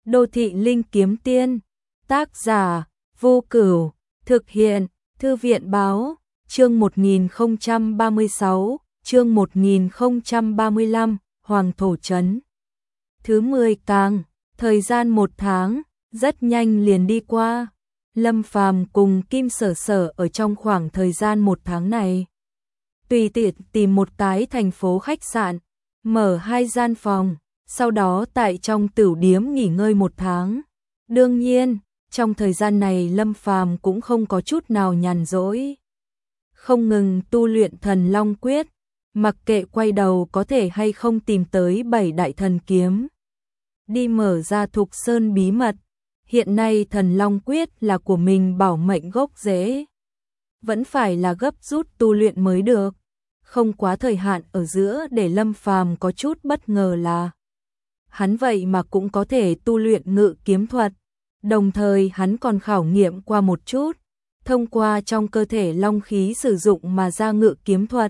Đô thị linh kiếm tiên. Tác giả Vô Cửu. Thực hiện Thư viện báo. Chương 1036, chương 1035, Hoàng Thổ Trấn. Thứ 10 càng, thời gian 1 tháng, rất nhanh liền đi qua. Lâm Phàm cùng Kim Sở Sở ở trong khoảng thời gian 1 tháng này. Tùy tiện tìm một cái thành phố khách sạn, mở 2 gian phòng, sau đó tại trong tửu điếm nghỉ ngơi 1 tháng. Đương nhiên, trong thời gian này Lâm Phàm cũng không có chút nào nhàn rỗi. Không ngừng tu luyện Thần Long Quyết, mặc kệ quay đầu có thể hay không tìm tới 7 đại thần kiếm. Đi mở ra Thục Sơn bí mật, hiện nay Thần Long Quyết là của mình bảo mệnh gốc rễ. Vẫn phải là gấp rút tu luyện mới được. Không quá thời hạn ở giữa để Lâm Phàm có chút bất ngờ là hắn vậy mà cũng có thể tu luyện ngự kiếm thuật. Đồng thời hắn còn khảo nghiệm qua một chút, thông qua trong cơ thể long khí sử dụng mà ra ngự kiếm thuật.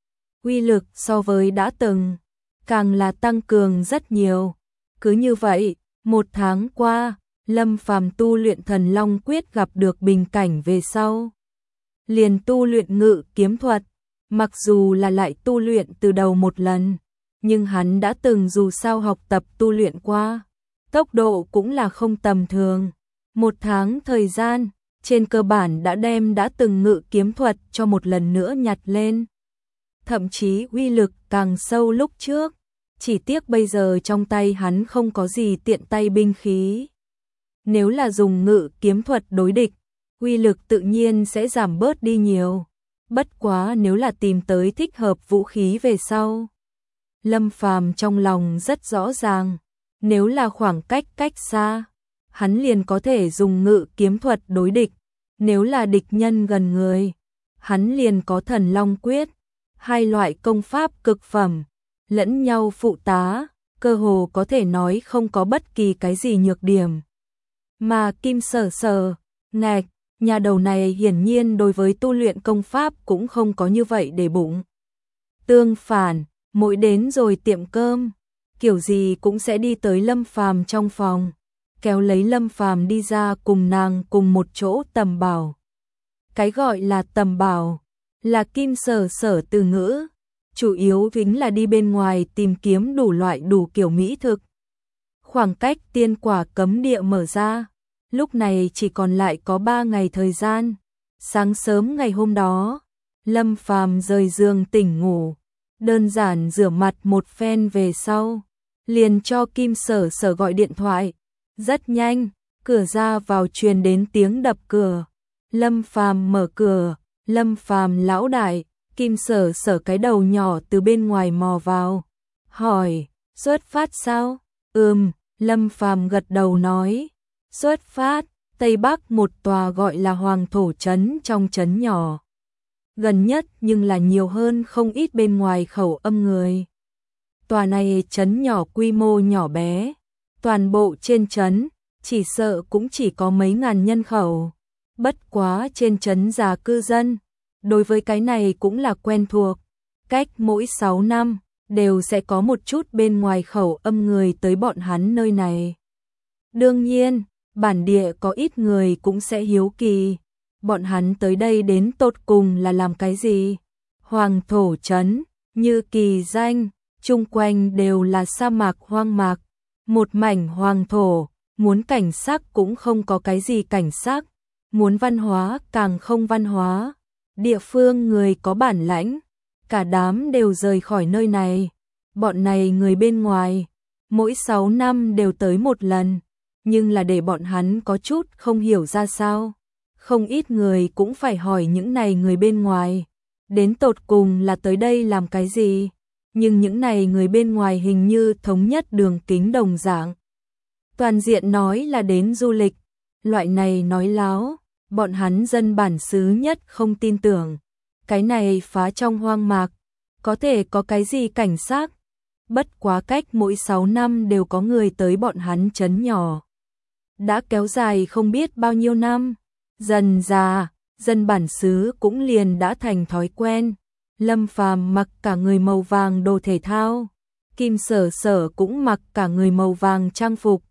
Uy lực so với đã từng, càng là tăng cường rất nhiều. Cứ như vậy, 1 tháng qua, Lâm Phàm tu luyện Thần Long Quyết gặp được bình cảnh về sau. Liền tu luyện ngự kiếm thuật, mặc dù là lại tu luyện từ đầu một lần, nhưng hắn đã từng dù sao học tập tu luyện qua. Tốc độ cũng là không tầm thường. 1 tháng thời gian, trên cơ bản đã đem đã từng ngự kiếm thuật cho một lần nữa nhặt lên. Thậm chí uy lực càng sâu lúc trước. Chỉ tiếc bây giờ trong tay hắn không có gì tiện tay binh khí. Nếu là dùng ngự kiếm thuật đối địch, uy lực tự nhiên sẽ giảm bớt đi nhiều. Bất quá nếu là tìm tới thích hợp vũ khí về sau. Lâm Phàm trong lòng rất rõ ràng. Nếu là khoảng cách xa, hắn liền có thể dùng ngự kiếm thuật đối địch. Nếu là địch nhân gần người, hắn liền có Thần Long Quyết. 2 loại công pháp cực phẩm, lẫn nhau phụ tá, cơ hồ có thể nói không có bất kỳ cái gì nhược điểm. Mà Kim Sở Sở, ngạch, nhà đầu này hiển nhiên đối với tu luyện công pháp cũng không có như vậy để bụng. Tương phản, mỗi đến rồi tiệm cơm, kiểu gì cũng sẽ đi tới Lâm Phàm trong phòng, kéo lấy Lâm Phàm đi ra cùng nàng cùng một chỗ tầm bảo. Cái gọi là tầm bảo, là Kim Sở Sở từ ngữ, chủ yếu chính là đi bên ngoài tìm kiếm đủ loại đủ kiểu mỹ thực. Khoảng cách tiên quả cấm địa mở ra, lúc này chỉ còn lại có 3 ngày thời gian. Sáng sớm ngày hôm đó, Lâm Phàm rời giường tỉnh ngủ, đơn giản rửa mặt một phen về sau, liền cho Kim Sở Sở gọi điện thoại. Rất nhanh, cửa ra vào truyền đến tiếng đập cửa. Lâm Phàm mở cửa, Lâm Phàm lão đại. Kim Sở Sở cái đầu nhỏ từ bên ngoài mò vào, hỏi, xuất phát sao? Lâm Phàm gật đầu nói, xuất phát, Tây Bắc một tòa gọi là Hoàng Thổ Trấn trong trấn nhỏ. Gần nhất nhưng là nhiều hơn không ít bên ngoài khẩu âm người. Tòa này trấn nhỏ quy mô nhỏ bé, toàn bộ trên trấn, chỉ sợ cũng chỉ có mấy ngàn nhân khẩu. Bất quá trên trấn già cư dân, đối với cái này cũng là quen thuộc. Cách mỗi 6 năm, đều sẽ có một chút bên ngoài khẩu âm người tới bọn hắn nơi này. Đương nhiên, bản địa có ít người cũng sẽ hiếu kỳ. Bọn hắn tới đây đến tột cùng là làm cái gì? Hoàng Thổ Trấn, như kỳ danh, chung quanh đều là sa mạc hoang mạc. Một mảnh hoàng thổ, muốn cảnh sắc cũng không có cái gì cảnh sắc. Muốn văn hóa càng không văn hóa. Địa phương người có bản lãnh, cả đám đều rời khỏi nơi này. Bọn này người bên ngoài, mỗi 6 năm đều tới một lần, nhưng là để bọn hắn có chút không hiểu ra sao. Không ít người cũng phải hỏi những này người bên ngoài, đến tột cùng là tới đây làm cái gì? Nhưng những này người bên ngoài hình như thống nhất đường kính đồng dạng. Toàn diện nói là đến du lịch, loại này nói láo. Bọn hắn dân bản xứ nhất không tin tưởng. Cái này phá trong hoang mạc, có thể có cái gì cảnh sắc. Bất quá cách mỗi 6 năm đều có người tới bọn hắn trấn nhỏ. Đã kéo dài không biết bao nhiêu năm. Dần già, dân bản xứ cũng liền đã thành thói quen. Lâm Phàm mặc cả người màu vàng đồ thể thao. Kim Sở Sở cũng mặc cả người màu vàng trang phục.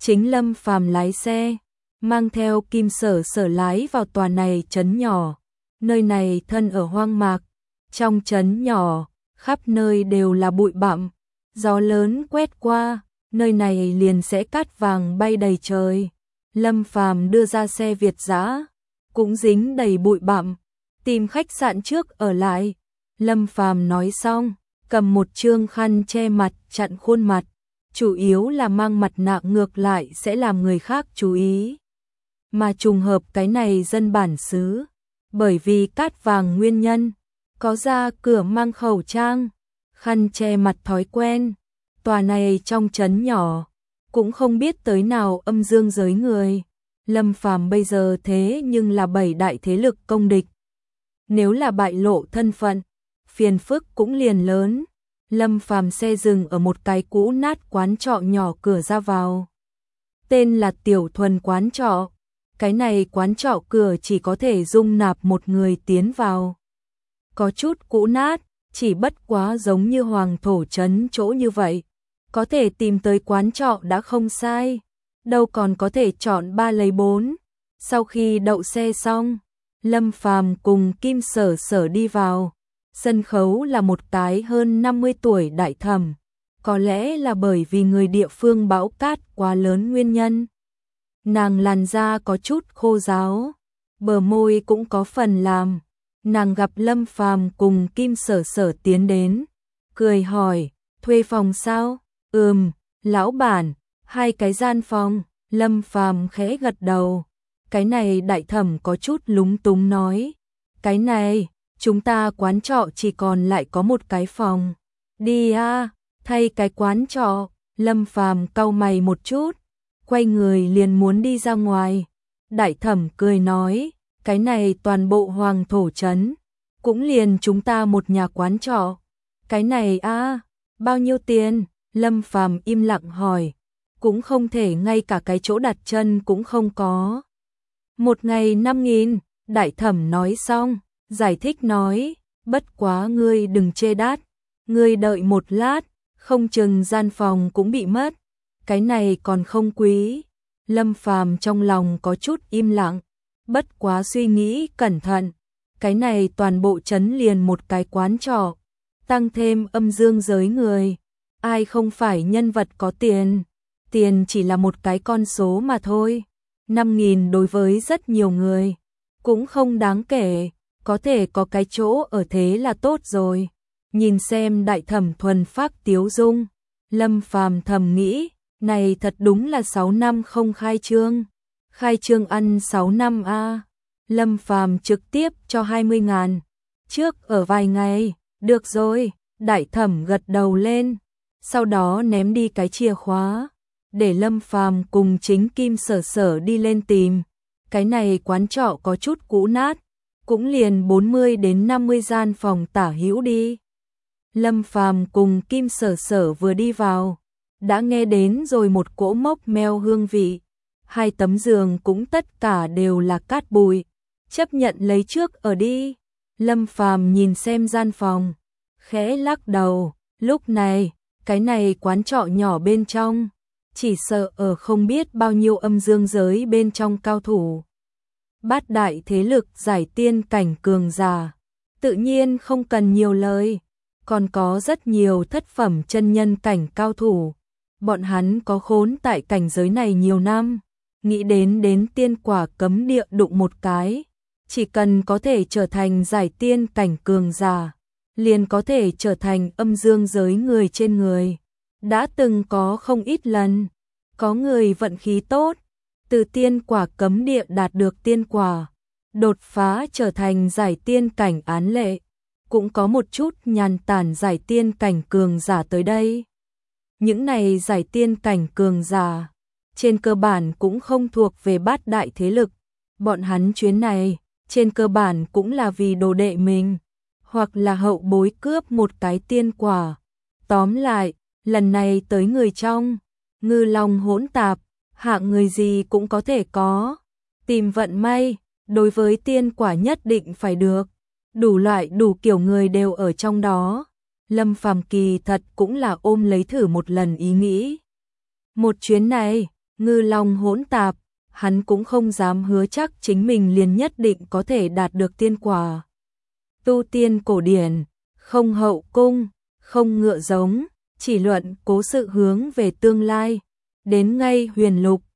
chính Lâm Phàm lái xe, mang theo Kim Sở Sở lái vào tòa này trấn nhỏ. Nơi này thân ở hoang mạc, trong trấn nhỏ, khắp nơi đều là bụi bặm, gió lớn quét qua, nơi này liền sẽ cát vàng bay đầy trời. Lâm Phàm đưa ra xe Việt dã, cũng dính đầy bụi bặm, tìm khách sạn trước ở lại. Lâm Phàm nói xong, cầm một trương khăn che mặt chặn khuôn mặt, chủ yếu là mang mặt nạ ngược lại sẽ làm người khác chú ý. Mà trùng hợp cái này dân bản xứ, bởi vì cát vàng nguyên nhân, có ra cửa mang khẩu trang, khăn che mặt thói quen. Tòa này trong trấn nhỏ, cũng không biết tới nào âm dương giới người. Lâm Phàm bây giờ thế nhưng là 7 đại thế lực công địch. Nếu là bại lộ thân phận, phiền phức cũng liền lớn. Lâm Phàm xe dừng ở một cái cũ nát quán trọ nhỏ cửa ra vào. Tên là Tiểu Thuần quán trọ. Cái này quán trọ cửa chỉ có thể dung nạp một người tiến vào. Có chút cũ nát, chỉ bất quá giống như Hoàng Thổ trấn chỗ như vậy. Có thể tìm tới quán trọ đã không sai. Đâu còn có thể chọn 3 lấy 4. Sau khi đậu xe xong, Lâm Phàm cùng Kim Sở Sở đi vào. Sân khấu là một cái hơn 50 tuổi đại thẩm. Có lẽ là bởi vì người địa phương bão cát quá lớn nguyên nhân. Nàng làn da có chút khô ráo, bờ môi cũng có phần làm. Nàng gặp Lâm Phàm cùng Kim Sở Sở tiến đến, cười hỏi, thuê phòng sao? Lão bản, 2 cái gian phòng. Lâm Phàm khẽ gật đầu. Cái này đại thẩm có chút lúng túng nói, cái này, chúng ta quán trọ chỉ còn lại có 1 cái phòng. Đi a, thay cái quán trọ. Lâm Phàm cau mày một chút, quay người liền muốn đi ra ngoài. Đại thẩm cười nói, cái này toàn bộ Hoàng Thổ trấn, cũng liền chúng ta một nhà quán trọ. Cái này a, bao nhiêu tiền? Lâm Phàm im lặng hỏi, cũng không thể ngay cả cái chỗ đặt chân cũng không có. 1 ngày 5.000, đại thẩm nói xong, giải thích nói, bất quá ngươi đừng chê đắt, ngươi đợi một lát, không chừng gian phòng cũng bị mất, cái này còn không quý. Lâm Phàm trong lòng có chút im lặng, bất quá suy nghĩ cẩn thận, cái này toàn bộ trấn liền một cái quán trọ, tăng thêm âm dương giới người, ai không phải nhân vật có tiền, tiền chỉ là một cái con số mà thôi. 5.000 đối với rất nhiều người cũng không đáng kể, có thể có cái chỗ ở thế là tốt rồi. Nhìn xem đại thẩm thuần phác tiếu dung, Lâm Phàm thầm nghĩ, này thật đúng là 6 năm không khai trương ăn 6 năm a. Lâm Phàm trực tiếp cho 20.000, trước ở vài ngày, được rồi. Đại thẩm gật đầu lên, sau đó ném đi cái chìa khóa, để Lâm Phàm cùng chính Kim Sở Sở đi lên tìm. Cái này quán trọ có chút cũ nát, cũng liền 40 đến 50 gian phòng tả hữu đi. Lâm Phàm cùng Kim Sở Sở vừa đi vào, đã nghe đến rồi một cỗ mốc meo hương vị. 2 tấm giường cũng tất cả đều là cát bụi, chấp nhận lấy trước ở đi. Lâm Phàm nhìn xem gian phòng, khẽ lắc đầu, lúc này, cái này quán trọ nhỏ bên trong, chỉ sợ ở không biết bao nhiêu âm dương giới bên trong cao thủ. 8 đại thế lực giải tiên cảnh cường giả, tự nhiên không cần nhiều lời, còn có rất nhiều thất phẩm chân nhân cảnh cao thủ. Bọn hắn có khốn tại cảnh giới này nhiều năm, nghĩ đến tiên quả cấm địa đụng một cái, chỉ cần có thể trở thành giải tiên cảnh cường giả, liền có thể trở thành âm dương giới người trên người. Đã từng có không ít lần, có người vận khí tốt, từ tiên quả cấm địa đạt được tiên quả, đột phá trở thành giải tiên cảnh án lệ, cũng có một chút nhàn tản giải tiên cảnh cường giả tới đây. Những này giải tiên cảnh cường giả, trên cơ bản cũng không thuộc về 8 đại thế lực, bọn hắn chuyến này, trên cơ bản cũng là vì đồ đệ mình, hoặc là hậu bối cướp một cái tiên quả. Tóm lại, lần này tới người trong, ngư long hỗn tạp, hạng người gì cũng có thể có. Tìm vận may, đối với tiên quả nhất định phải được. Đủ loại đủ kiểu người đều ở trong đó. Lâm Phàm kỳ thật cũng là ôm lấy thử một lần ý nghĩ. Một chuyến này, ngư long hỗn tạp, hắn cũng không dám hứa chắc chính mình liền nhất định có thể đạt được tiên quả. Tu tiên cổ điển, không hậu cung, không ngựa giống, chỉ luận cố sự hướng về tương lai. Đến ngay huyền lục,